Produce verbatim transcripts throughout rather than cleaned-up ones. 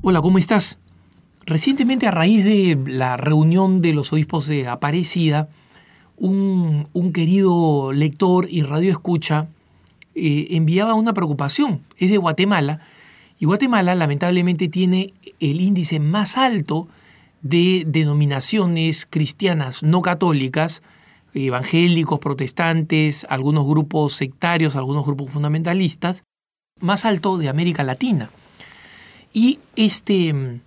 Hola, ¿cómo estás? Recientemente, a raíz de la reunión de los obispos de Aparecida, un, un querido lector y radioescucha eh, enviaba una preocupación. Es de Guatemala, y Guatemala lamentablemente tiene el índice más alto de denominaciones cristianas no católicas, evangélicos, protestantes, algunos grupos sectarios, algunos grupos fundamentalistas, más alto de América Latina. Y este,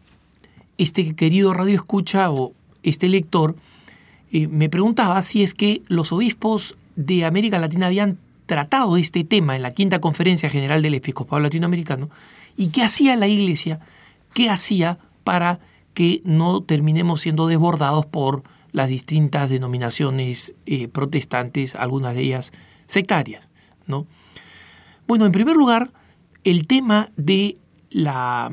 este querido radioescucha o este lector eh, me preguntaba si es que los obispos de América Latina habían tratado este tema en la Quinta Conferencia General del Episcopado Latinoamericano y qué hacía la Iglesia, qué hacía para que no terminemos siendo desbordados por las distintas denominaciones eh, protestantes, algunas de ellas sectarias, ¿no? Bueno, en primer lugar, el tema de la,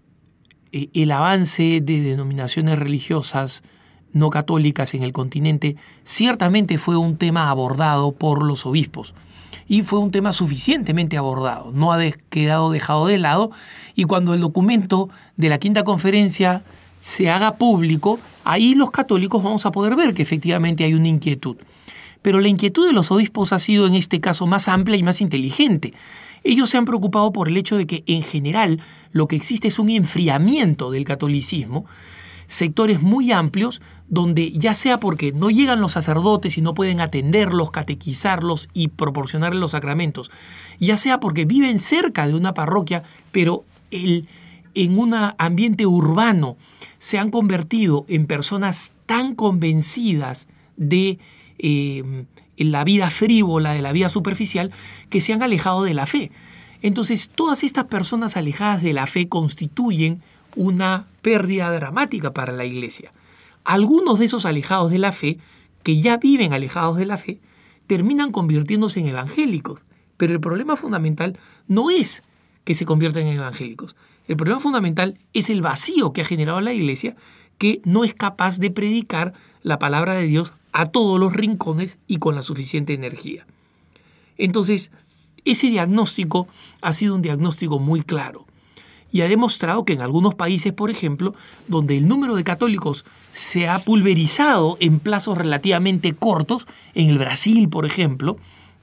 eh, el avance de denominaciones religiosas no católicas en el continente ciertamente fue un tema abordado por los obispos y fue un tema suficientemente abordado, no ha de, quedado dejado de lado, y cuando el documento de la Quinta Conferencia se haga público, ahí los católicos vamos a poder ver que efectivamente hay una inquietud. Pero la inquietud de los obispos ha sido en este caso más amplia y más inteligente. Ellos se han preocupado por el hecho de que en general lo que existe es un enfriamiento del catolicismo, sectores muy amplios donde ya sea porque no llegan los sacerdotes y no pueden atenderlos, catequizarlos y proporcionarles los sacramentos, ya sea porque viven cerca de una parroquia, pero el, en un ambiente urbano se han convertido en personas tan convencidas de eh, la vida frívola, de la vida superficial, que se han alejado de la fe. Entonces, todas estas personas alejadas de la fe constituyen una pérdida dramática para la Iglesia. Algunos de esos alejados de la fe, que ya viven alejados de la fe, terminan convirtiéndose en evangélicos. Pero el problema fundamental no es que se conviertan en evangélicos. El problema fundamental es el vacío que ha generado la Iglesia, que no es capaz de predicar la palabra de Dios a todos los rincones y con la suficiente energía. Entonces, ese diagnóstico ha sido un diagnóstico muy claro y ha demostrado que en algunos países, por ejemplo, donde el número de católicos se ha pulverizado en plazos relativamente cortos, en el Brasil, por ejemplo,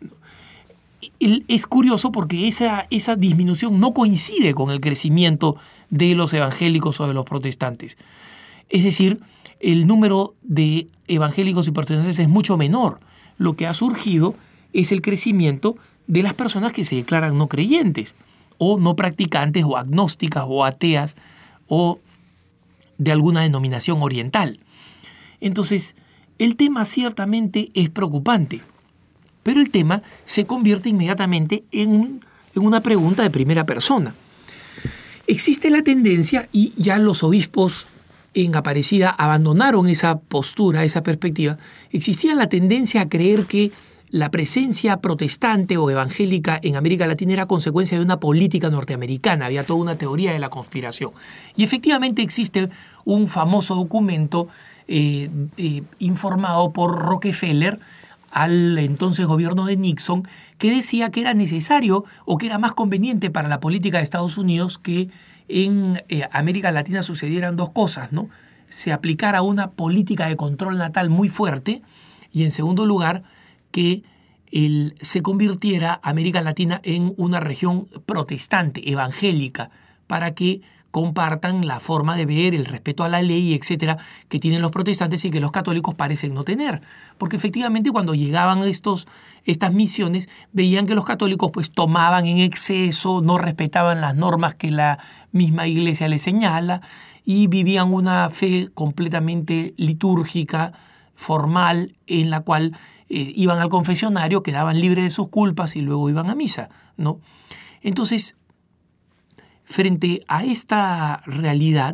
es curioso porque esa, esa disminución no coincide con el crecimiento de los evangélicos o de los protestantes. Es decir, el número de evangélicos y protestantes es mucho menor. Lo que ha surgido es el crecimiento de las personas que se declaran no creyentes, o no practicantes, o agnósticas, o ateas, o de alguna denominación oriental. Entonces, el tema ciertamente es preocupante, pero el tema se convierte inmediatamente en, un, en una pregunta de primera persona. Existe la tendencia, y ya los obispos en Aparecida abandonaron esa postura, esa perspectiva, existía la tendencia a creer que la presencia protestante o evangélica en América Latina era consecuencia de una política norteamericana, había toda una teoría de la conspiración. Y efectivamente existe un famoso documento eh, eh, informado por Rockefeller al entonces gobierno de Nixon, que decía que era necesario o que era más conveniente para la política de Estados Unidos que en eh, América Latina sucedieran dos cosas, ¿no? Se aplicara una política de control natal muy fuerte y, en segundo lugar, que el, se convirtiera América Latina en una región protestante, evangélica, para que compartan la forma de ver, el respeto a la ley, etcétera, que tienen los protestantes y que los católicos parecen no tener. Porque efectivamente cuando llegaban estos, estas misiones, veían que los católicos pues tomaban en exceso, no respetaban las normas que la misma Iglesia les señala y vivían una fe completamente litúrgica, formal, en la cual eh, iban al confesionario, quedaban libres de sus culpas y luego iban a misa, ¿no? Entonces, frente a esta realidad,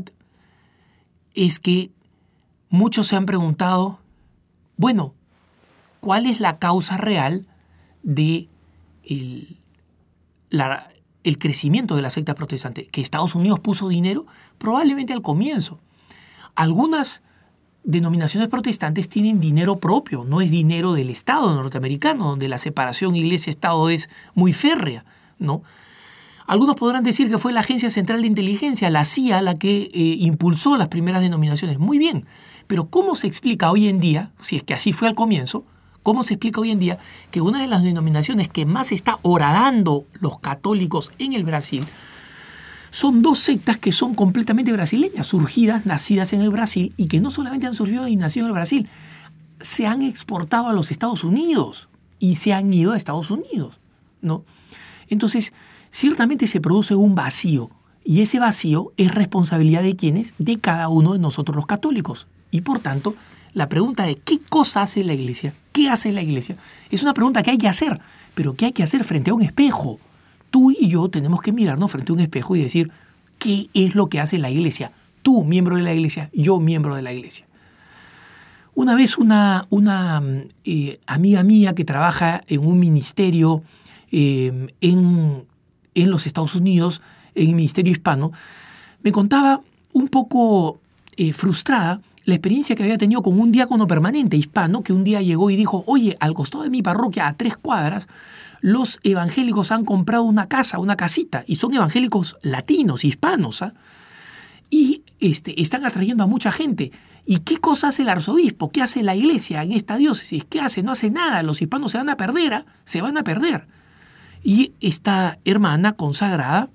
es que muchos se han preguntado, bueno, ¿cuál es la causa real de el, la, el crecimiento de la secta protestante? ¿Que Estados Unidos puso dinero? Probablemente al comienzo. Algunas denominaciones protestantes tienen dinero propio, no es dinero del Estado norteamericano, donde la separación iglesia-Estado es muy férrea, ¿no? Algunos podrán decir que fue la Agencia Central de Inteligencia, la C I A, la que eh, impulsó las primeras denominaciones. Muy bien, pero ¿cómo se explica hoy en día, si es que así fue al comienzo, cómo se explica hoy en día que una de las denominaciones que más está horadando los católicos en el Brasil son dos sectas que son completamente brasileñas, surgidas, nacidas en el Brasil, y que no solamente han surgido y nacido en el Brasil, se han exportado a los Estados Unidos y se han ido a Estados Unidos, ¿no? Entonces, ciertamente se produce un vacío, y ese vacío es responsabilidad de quienes, de cada uno de nosotros los católicos. Y por tanto, la pregunta de qué cosa hace la Iglesia, qué hace la Iglesia, es una pregunta que hay que hacer, pero que hay que hacer frente a un espejo. Tú y yo tenemos que mirarnos frente a un espejo y decir, ¿qué es lo que hace la Iglesia? Tú, miembro de la Iglesia, yo, miembro de la Iglesia. Una vez una, una eh, amiga mía que trabaja en un ministerio eh, en, en los Estados Unidos, en el ministerio hispano, me contaba un poco eh, frustrada la experiencia que había tenido con un diácono permanente hispano que un día llegó y dijo, oye, al costado de mi parroquia, a tres cuadras, los evangélicos han comprado una casa, una casita, y son evangélicos latinos, hispanos, ¿ah? Y este, están atrayendo a mucha gente. ¿Y qué cosa hace el arzobispo? ¿Qué hace la iglesia en esta diócesis? ¿Qué hace? No hace nada. Los hispanos se van a perder, ¿ah? Se van a perder. Y esta hermana consagrada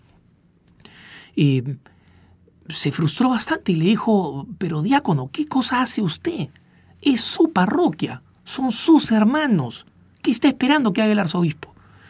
eh, se frustró bastante y le dijo, pero diácono, ¿qué cosa hace usted? Es su parroquia, son sus hermanos. ¿Qué está esperando que haga el arzobispo?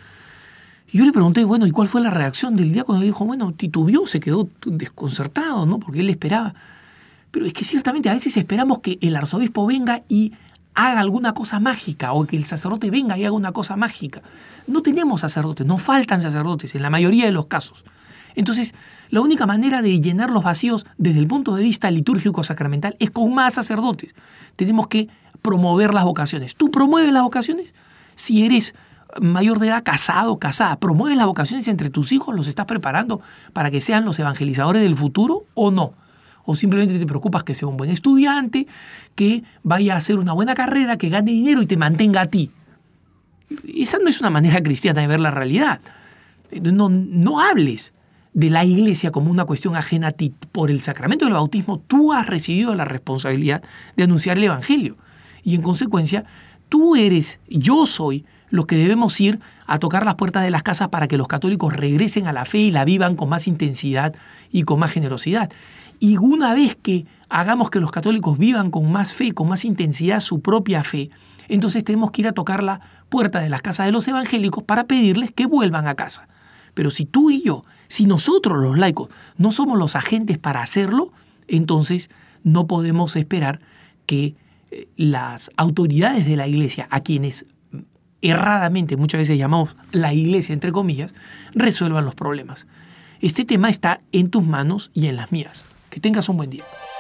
Y yo le pregunté, bueno, ¿y cuál fue la reacción del diácono? Y dijo, bueno, titubeó, se quedó desconcertado, ¿no? Porque él esperaba. Pero es que ciertamente a veces esperamos que el arzobispo venga y haga alguna cosa mágica, o que el sacerdote venga y haga una cosa mágica. No tenemos sacerdotes, nos faltan sacerdotes en la mayoría de los casos. Entonces, la única manera de llenar los vacíos desde el punto de vista litúrgico sacramental es con más sacerdotes. Tenemos que promover las vocaciones. ¿Tú promueves las vocaciones? Si eres mayor de edad, casado, casada, ¿promueves las vocaciones entre tus hijos? ¿Los estás preparando para que sean los evangelizadores del futuro o no? ¿O simplemente te preocupas que sea un buen estudiante, que vaya a hacer una buena carrera, que gane dinero y te mantenga a ti? Esa no es una manera cristiana de ver la realidad. No, no hables de la iglesia como una cuestión ajena a ti. Por el sacramento del bautismo, tú has recibido la responsabilidad de anunciar el evangelio. Y en consecuencia, tú eres, yo soy, los que debemos ir a tocar las puertas de las casas para que los católicos regresen a la fe y la vivan con más intensidad y con más generosidad. Y una vez que hagamos que los católicos vivan con más fe, con más intensidad su propia fe, entonces tenemos que ir a tocar la puerta de las casas de los evangélicos para pedirles que vuelvan a casa. Pero si tú y yo, si nosotros los laicos no somos los agentes para hacerlo, entonces no podemos esperar que las autoridades de la iglesia, a quienes erradamente muchas veces llamamos la iglesia, entre comillas, resuelvan los problemas. Este tema está en tus manos y en las mías. Que tengas un buen día.